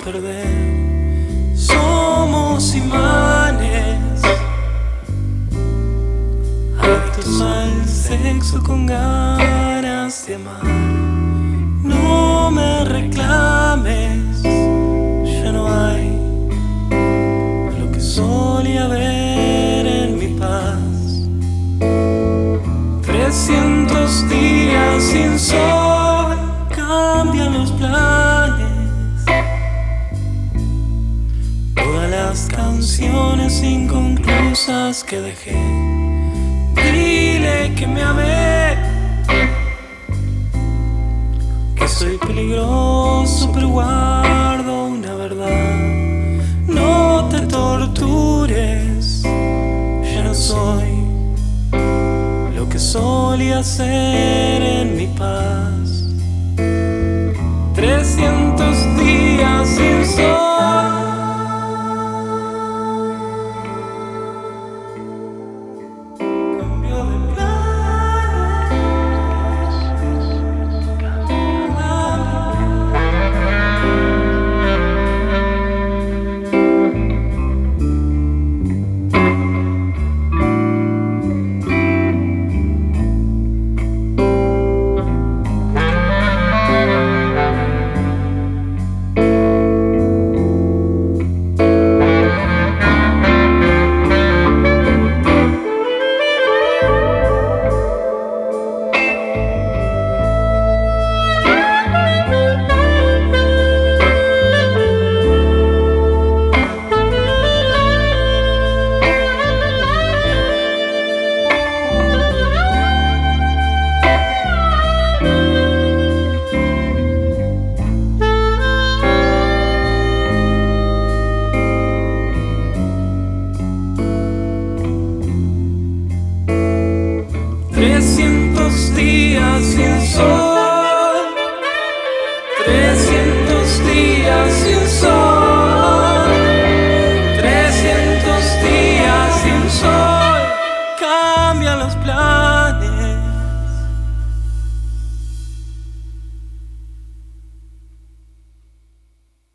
perder. Somos imanes, adictos al sexo con ganas de amar. No me reclames, ya no hay lo que solía ver en mi paz. 300 días sin sol cambian los planes. Todas las canciones inconclusas que dejé. Dile que me amé, que soy peligroso pero guardo una verdad. No te tortures, ya no soy lo que solía ser en mi paz. 300 días sin sol. Días sin sol, 300 días sin sol, 300 días sin sol, cambian los planes.